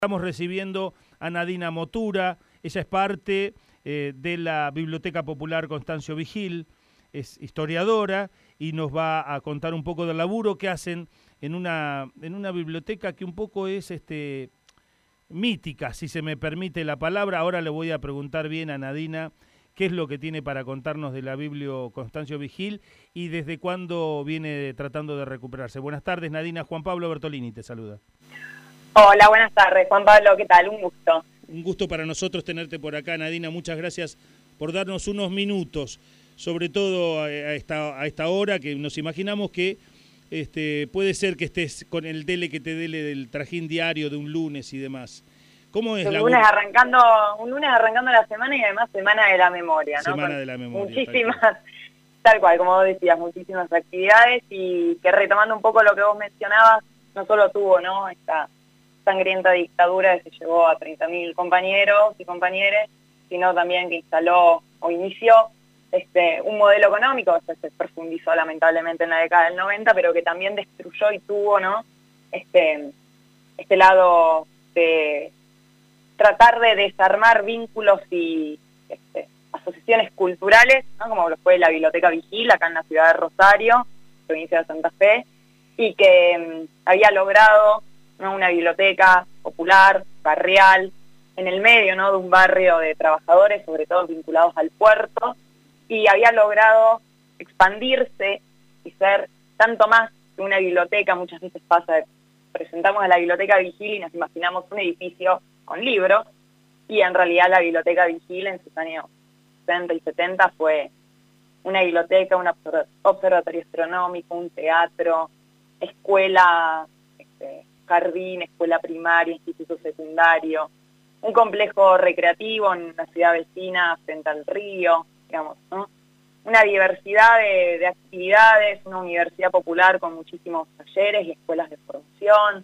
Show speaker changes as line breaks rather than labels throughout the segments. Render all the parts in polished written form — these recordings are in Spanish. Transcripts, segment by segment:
Estamos recibiendo a Nadina Motura, ella es parte de la Biblioteca Popular Constancio Vigil, es historiadora y nos va a contar un poco del laburo que hacen en una biblioteca que un poco es mítica, si se me permite la palabra. Ahora le voy a preguntar bien a Nadina qué es lo que tiene para contarnos de la Biblio Constancio Vigil y desde cuándo viene tratando de recuperarse. Buenas tardes, Nadina. Juan Pablo Bertolini te saluda.
Hola, buenas tardes, Juan Pablo, ¿qué tal? Un gusto.
Un gusto para nosotros tenerte por acá, Nadina. Muchas gracias por darnos unos minutos, sobre todo a esta hora, que nos imaginamos que puede ser que estés con el dele que te dele del trajín diario de un lunes y demás. ¿Cómo es
un lunes arrancando la semana y además Semana de la Memoria, ¿no?
Semana de la Memoria.
Muchísimas, tal cual, como vos decías, muchísimas actividades y que retomando un poco lo que vos mencionabas, no solo tuvo, ¿no?, esta sangrienta dictadura que se llevó a 30.000 compañeros y compañeras, sino también que instaló o inició un modelo económico que se profundizó lamentablemente en la década del 90, pero que también destruyó y tuvo, ¿no?, este lado de tratar de desarmar vínculos y asociaciones culturales, ¿no?, como lo fue la Biblioteca Vigil, acá en la ciudad de Rosario, provincia de Santa Fe, y que había logrado, ¿no?, una biblioteca popular, barrial, en el medio, ¿no?, de un barrio de trabajadores, sobre todo vinculados al puerto, y había logrado expandirse y ser tanto más que una biblioteca. Muchas veces pasa, presentamos a la Biblioteca Vigil y nos imaginamos un edificio con libros, y en realidad la Biblioteca Vigil en sus años 60 y 70 fue una biblioteca, un observatorio astronómico, un teatro, escuela, jardín, escuela primaria, instituto secundario, un complejo recreativo en una ciudad vecina frente al río, digamos, ¿no? Una diversidad de actividades, una universidad popular con muchísimos talleres y escuelas de formación,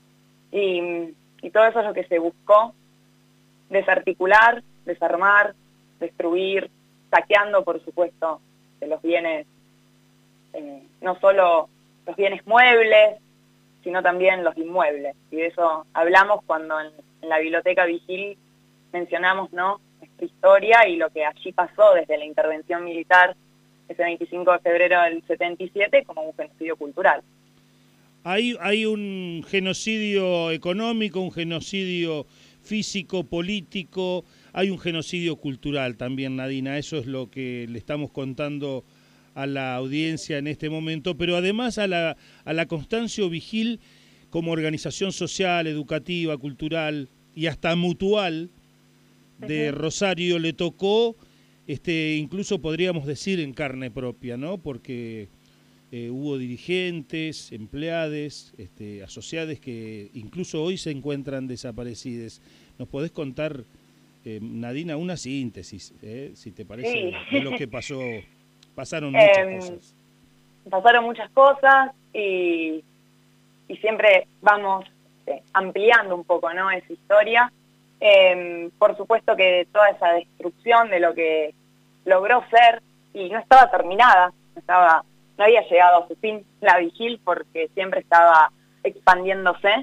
y todo eso es lo que se buscó: desarticular, desarmar, destruir, saqueando, por supuesto, de los bienes, no solo los bienes muebles, sino también los inmuebles. Y de eso hablamos cuando en la Biblioteca Vigil mencionamos, ¿no?, esta historia y lo que allí pasó desde la intervención militar ese 25 de febrero del 77 como un genocidio cultural.
Hay un genocidio económico, un genocidio físico, político, hay un genocidio cultural también, Nadina. Eso es lo que le estamos contando a la audiencia en este momento, pero además a la Constancio Vigil como organización social, educativa, cultural y hasta mutual de Rosario le tocó, incluso podríamos decir en carne propia, ¿no? Porque hubo dirigentes, empleades, asociados que incluso hoy se encuentran desaparecidos. ¿Nos podés contar, Nadina, una síntesis, si te parece, de lo que pasó? Pasaron muchas cosas.
Pasaron muchas cosas y siempre vamos ampliando un poco, ¿no?, esa historia. Por supuesto que toda esa destrucción de lo que logró ser, y no estaba terminada, no había llegado a su fin la Vigil porque siempre estaba expandiéndose.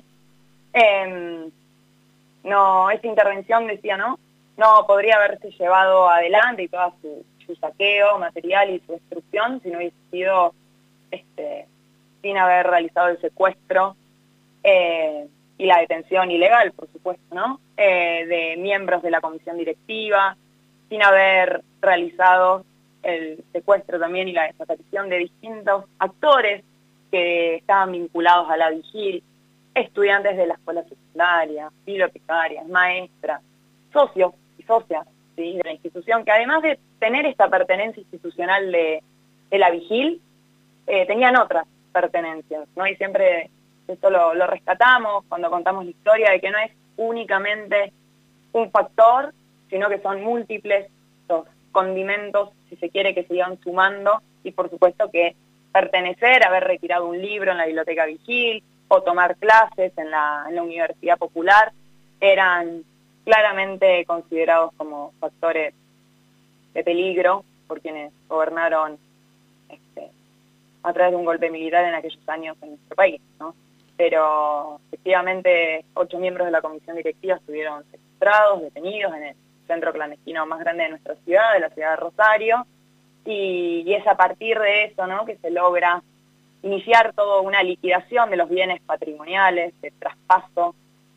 No, esa intervención, decía, no podría haberse llevado adelante, y toda su saqueo material y su destrucción, si no hubiese sido sin haber realizado el secuestro y la detención ilegal, por supuesto, ¿no?, de miembros de la comisión directiva, sin haber realizado el secuestro también y la desaparición de distintos actores que estaban vinculados a la Vigil, estudiantes de la escuela secundaria, bibliotecarias, maestras, socios y socias, ¿sí?, de la institución, que además de tener esta pertenencia institucional de la Vigil, tenían otras pertenencias, ¿no? Y siempre esto lo rescatamos cuando contamos la historia, de que no es únicamente un factor, sino que son múltiples los condimentos, si se quiere, que se iban sumando, y por supuesto que pertenecer, haber retirado un libro en la Biblioteca Vigil o tomar clases en la Universidad Popular, eran claramente considerados como factores de peligro por quienes gobernaron a través de un golpe militar en aquellos años en nuestro país, ¿no? pero efectivamente 8 miembros de la comisión directiva estuvieron secuestrados, detenidos en el centro clandestino más grande de nuestra ciudad, de la ciudad de Rosario, y es a partir de eso, ¿no?, que se logra iniciar toda una liquidación de los bienes patrimoniales, de traspaso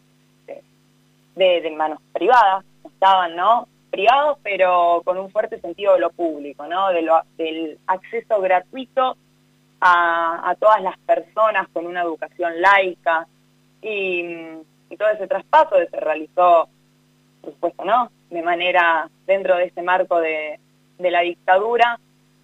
de manos privadas, estaban, ¿no?, privados, pero con un fuerte sentido de lo público, ¿no?, del acceso gratuito a todas las personas con una educación laica, y todo ese traspaso que se realizó, por supuesto, ¿no?, de manera dentro de ese marco de la dictadura,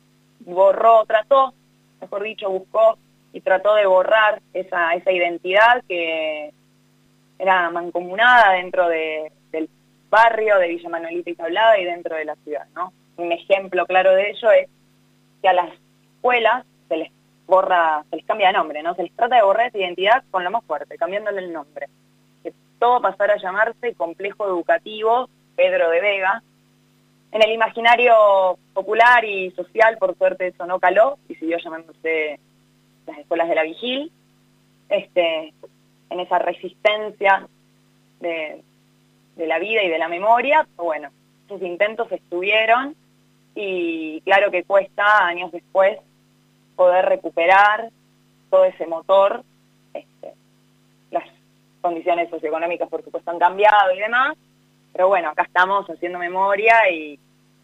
buscó y trató de borrar esa identidad que era mancomunada dentro del barrio de Villa Manuelita y Tablada y dentro de la ciudad, ¿no? Un ejemplo claro de ello es que a las escuelas se les cambia de nombre, ¿no? Se les trata de borrar esa identidad con lo más fuerte, cambiándole el nombre. Que todo pasara a llamarse Complejo Educativo Pedro de Vega. En el imaginario popular y social, por suerte, eso no caló y siguió llamándose las escuelas de la Vigil, en esa resistencia de la vida y de la memoria. Bueno, esos intentos estuvieron y claro que cuesta años después poder recuperar todo ese motor. Las condiciones socioeconómicas, por supuesto, han cambiado y demás, pero bueno, acá estamos haciendo memoria y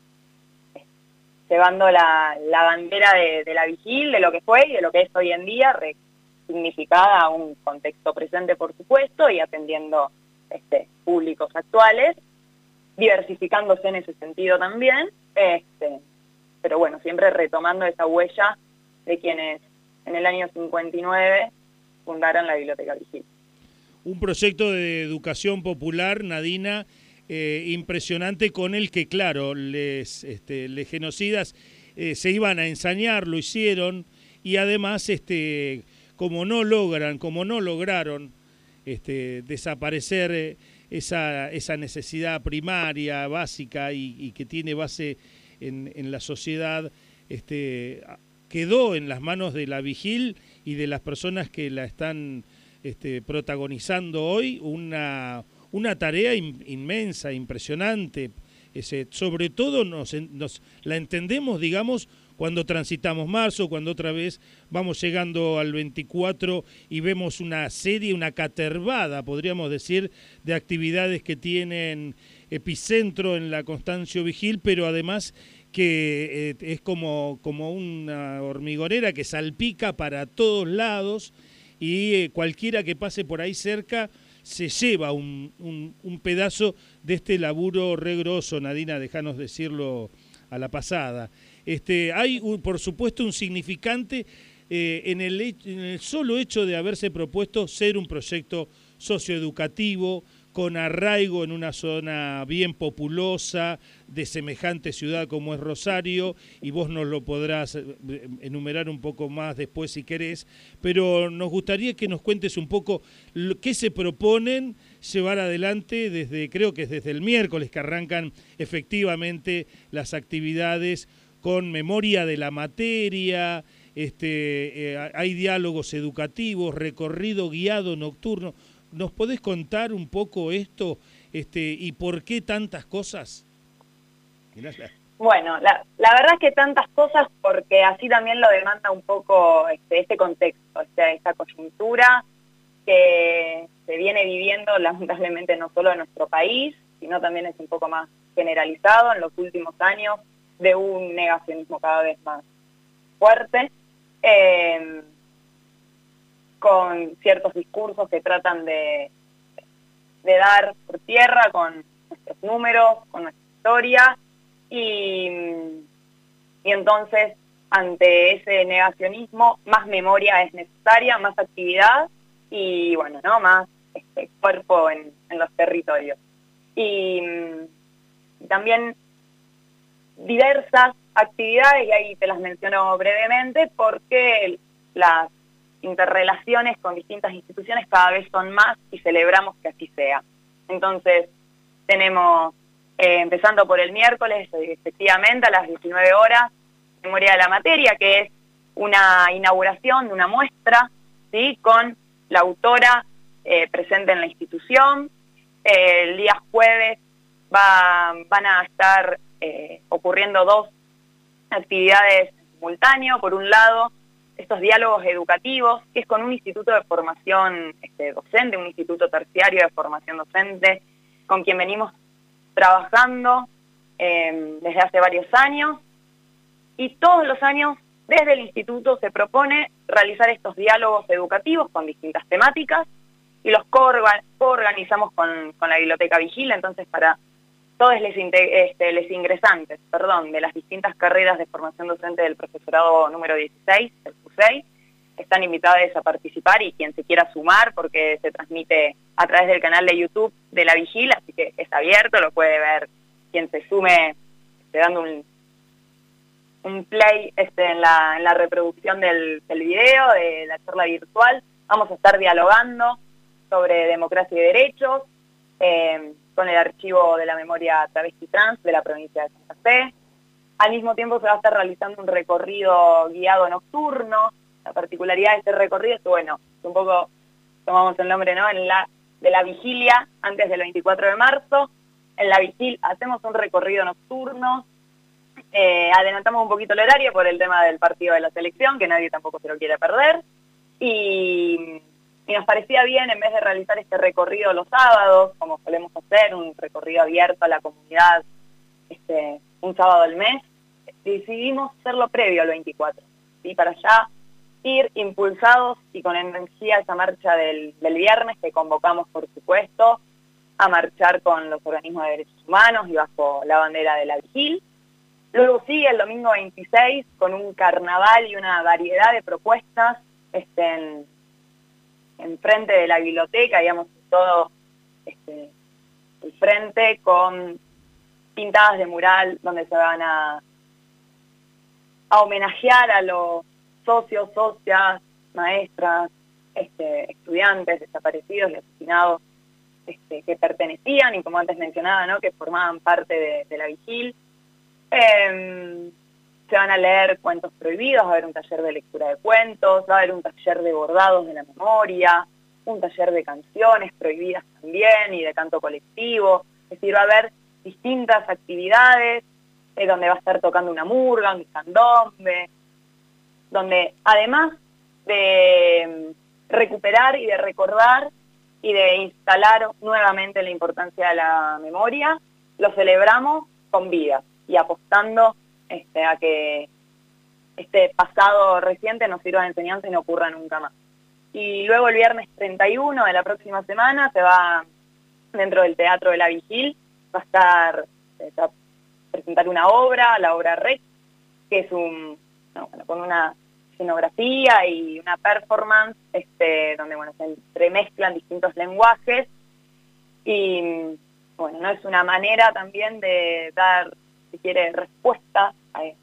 llevando la bandera de la Vigil, de lo que fue y de lo que es hoy en día, significada a un contexto presente, por supuesto, y atendiendo públicos actuales, diversificándose en ese sentido también, pero bueno, siempre retomando esa huella de quienes en el año 59 fundaron la Biblioteca Vigil.
Un proyecto de educación popular, Nadina, impresionante, con el que, claro, les genocidas se iban a ensañar, lo hicieron, y además, como no lograron desaparecer esa necesidad primaria, básica, y que tiene base en la sociedad, quedó en las manos de la Vigil y de las personas que la están protagonizando hoy una tarea inmensa, impresionante. Sobre todo nos la entendemos, digamos, cuando transitamos marzo, cuando otra vez vamos llegando al 24 y vemos una serie, una catervada, podríamos decir, de actividades que tienen epicentro en la Constancio Vigil, pero además que es como una hormigonera que salpica para todos lados, y cualquiera que pase por ahí cerca se lleva un pedazo de este laburo regroso. Nadina, déjanos decirlo a la pasada. Hay, por supuesto, un significante en el solo hecho de haberse propuesto ser un proyecto socioeducativo, con arraigo en una zona bien populosa, de semejante ciudad como es Rosario, y vos nos lo podrás enumerar un poco más después si querés, pero nos gustaría que nos cuentes un poco qué se proponen llevar adelante creo que es desde el miércoles que arrancan efectivamente las actividades con memoria de la materia. Hay diálogos educativos, recorrido guiado nocturno. ¿Nos podés contar un poco esto y por qué tantas cosas? Gracias.
Bueno, la verdad es que tantas cosas porque así también lo demanda un poco este contexto, esta coyuntura que se viene viviendo lamentablemente no solo en nuestro país, sino también es un poco más generalizado en los últimos años, de un negacionismo cada vez más fuerte, con ciertos discursos que tratan de dar por tierra con nuestros números, con nuestra historia, y entonces ante ese negacionismo más memoria es necesaria, más actividad y bueno, ¿no?, más cuerpo en los territorios. Y también diversas actividades, y ahí te las menciono brevemente, porque las interrelaciones con distintas instituciones cada vez son más y celebramos que así sea. Entonces, tenemos, empezando por el miércoles, efectivamente a las 19 horas, Memoria de la Materia, que es una inauguración de una muestra, ¿sí?, con la autora presente en la institución. El día jueves van a estar ocurriendo 2 actividades simultáneas. Por un lado, estos diálogos educativos, que es con un instituto de formación docente, un instituto terciario de formación docente, con quien venimos trabajando desde hace varios años, y todos los años desde el instituto se propone realizar estos diálogos educativos con distintas temáticas, y los coorganizamos con la Biblioteca Vigil. Entonces, para todos los ingresantes, de las distintas carreras de formación docente del profesorado número 16, el Q6, están invitados a participar, y quien se quiera sumar, porque se transmite a través del canal de YouTube de la Vigil, así que es abierto, lo puede ver quien se sume dando un play en la reproducción del video, de la charla virtual. Vamos a estar dialogando sobre democracia y derechos, con el archivo de la memoria travesti trans de la provincia de Santa Fe. Al mismo tiempo se va a estar realizando un recorrido guiado nocturno. La particularidad de este recorrido es que, un poco tomamos el nombre, ¿no?, de la vigilia antes del 24 de marzo. En la vigil hacemos un recorrido nocturno. Adelantamos un poquito el horario por el tema del partido de la selección, que nadie tampoco se lo quiere perder. Y nos parecía bien, en vez de realizar este recorrido los sábados, como solemos hacer, un recorrido abierto a la comunidad un sábado al mes, decidimos hacerlo previo al 24, ¿sí? Para ya ir impulsados y con energía a esa marcha del viernes, que convocamos, por supuesto, a marchar con los organismos de derechos humanos y bajo la bandera de la Vigil. Luego sigue el domingo 26 con un carnaval y una variedad de propuestas en frente de la biblioteca, digamos, todo el frente con pintadas de mural donde se van a homenajear a los socios, socias, maestras, estudiantes desaparecidos y asesinados que pertenecían y, como antes mencionaba, ¿no?, que formaban parte de la Vigil. Se van a leer cuentos prohibidos, va a haber un taller de lectura de cuentos, va a haber un taller de bordados de la memoria, un taller de canciones prohibidas también y de canto colectivo. Es decir, va a haber distintas actividades donde va a estar tocando una murga, un candombe, donde además de recuperar y de recordar y de instalar nuevamente la importancia de la memoria, lo celebramos con vida y apostando a que este pasado reciente nos sirva de enseñanza y no ocurra nunca más. Y luego el viernes 31 de la próxima semana se va, dentro del Teatro de la Vigil, va a presentar una obra, la obra Rex, que es con una escenografía y una performance donde se entremezclan distintos lenguajes, y no es una manera también de dar, si quiere, respuesta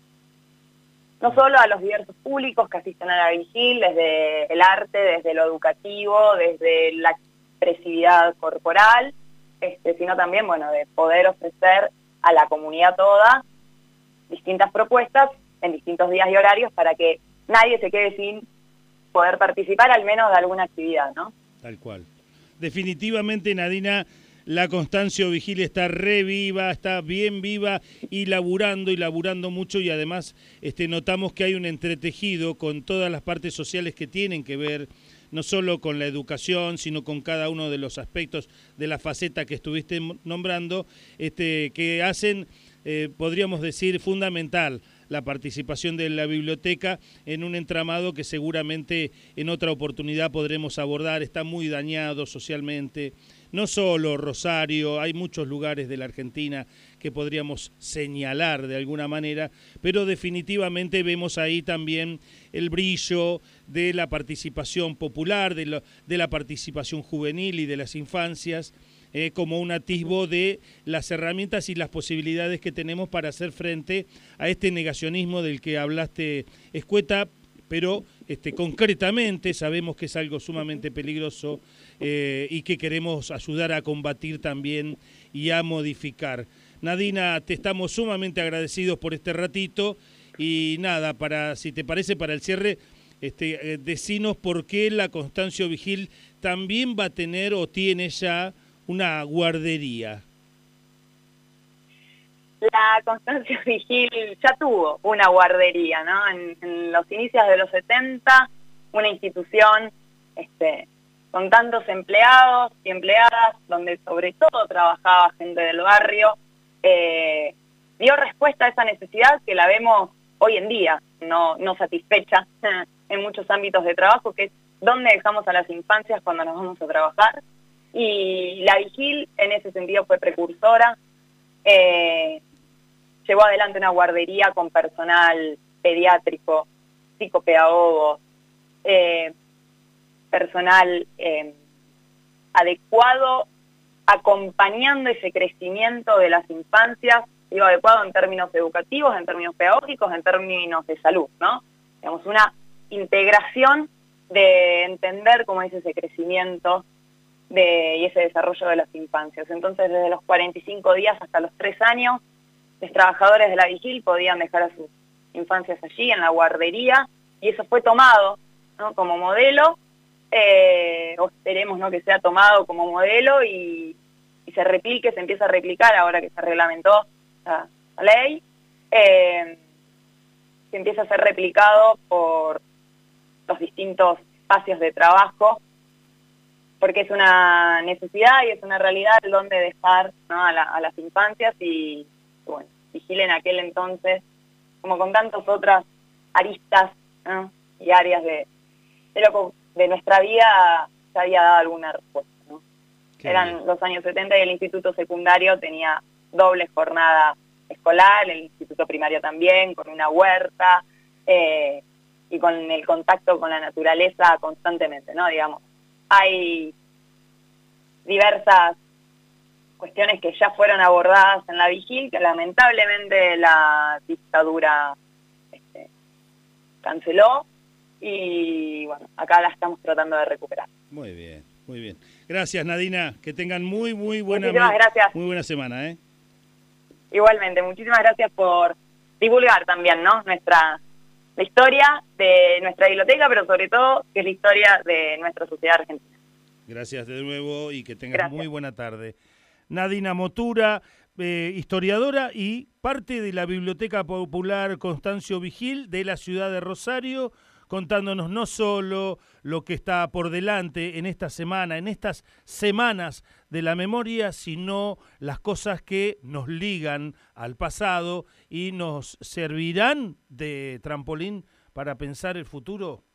no solo a los diversos públicos que asisten a la Vigil, desde el arte, desde lo educativo, desde la expresividad corporal, sino también, de poder ofrecer a la comunidad toda distintas propuestas en distintos días y horarios para que nadie se quede sin poder participar, al menos de alguna actividad, ¿no?
Tal cual. Definitivamente, Nadina, la Constancio Vigil está re viva, está bien viva y laburando mucho, y además notamos que hay un entretejido con todas las partes sociales que tienen que ver no solo con la educación, sino con cada uno de los aspectos de la faceta que estuviste nombrando, que hacen, podríamos decir, fundamental la participación de la biblioteca en un entramado que seguramente en otra oportunidad podremos abordar. Está muy dañado socialmente, no solo Rosario, hay muchos lugares de la Argentina que podríamos señalar de alguna manera, pero definitivamente vemos ahí también el brillo de la participación popular, de la participación juvenil y de las infancias, como un atisbo de las herramientas y las posibilidades que tenemos para hacer frente a este negacionismo del que hablaste, Escueta, pero concretamente sabemos que es algo sumamente peligroso y que queremos ayudar a combatir también y a modificar. Nadina, te estamos sumamente agradecidos por este ratito, y nada, si te parece, para el cierre, Decinos por qué la Constancio Vigil también va a tener o tiene ya una guardería.
La Constancio Vigil ya tuvo una guardería, ¿no? En los inicios de los 70, una institución con tantos empleados y empleadas, donde sobre todo trabajaba gente del barrio, dio respuesta a esa necesidad que la vemos hoy en día, no satisfecha en muchos ámbitos de trabajo, que es dónde dejamos a las infancias cuando nos vamos a trabajar. Y la Vigil en ese sentido fue precursora, llevó adelante una guardería con personal pediátrico, psicopedagogos, personal adecuado, acompañando ese crecimiento de las infancias, digo adecuado en términos educativos, en términos pedagógicos, en términos de salud, ¿no? Digamos, una integración de entender cómo es ese crecimiento y ese desarrollo de las infancias. Entonces, desde los 45 días hasta los 3 años, los trabajadores de la Vigil podían dejar a sus infancias allí, en la guardería, y eso fue tomado, ¿no?, como modelo, o esperemos, ¿no?, que sea tomado como modelo y se replique, se empieza a replicar ahora que se reglamentó la ley, se empieza a ser replicado por los distintos espacios de trabajo, porque es una necesidad y es una realidad el donde dejar, ¿no?, a las infancias. Y bueno, Vigil en aquel entonces, como con tantas otras aristas, ¿no?, y áreas de nuestra vida, se había dado alguna respuesta, ¿no? Eran los años 70 y el instituto secundario tenía doble jornada escolar, el instituto primario también, con una huerta, y con el contacto con la naturaleza constantemente, ¿no? Digamos, hay diversas cuestiones que ya fueron abordadas en la Vigil, que lamentablemente la dictadura canceló, y bueno, acá la estamos tratando de recuperar.
Muy bien, muy bien. Gracias, Nadina, que tengan muy buena semana, ¿eh?
Igualmente, muchísimas gracias por divulgar también, ¿no?, la historia de nuestra biblioteca, pero sobre todo que es la historia de nuestra sociedad argentina.
Gracias de nuevo y que tengas muy buena tarde. Nadina Motura, historiadora y parte de la Biblioteca Popular Constancio Vigil de la ciudad de Rosario, contándonos no solo lo que está por delante en esta semana, en estas semanas de la memoria, sino las cosas que nos ligan al pasado y nos servirán de trampolín para pensar el futuro.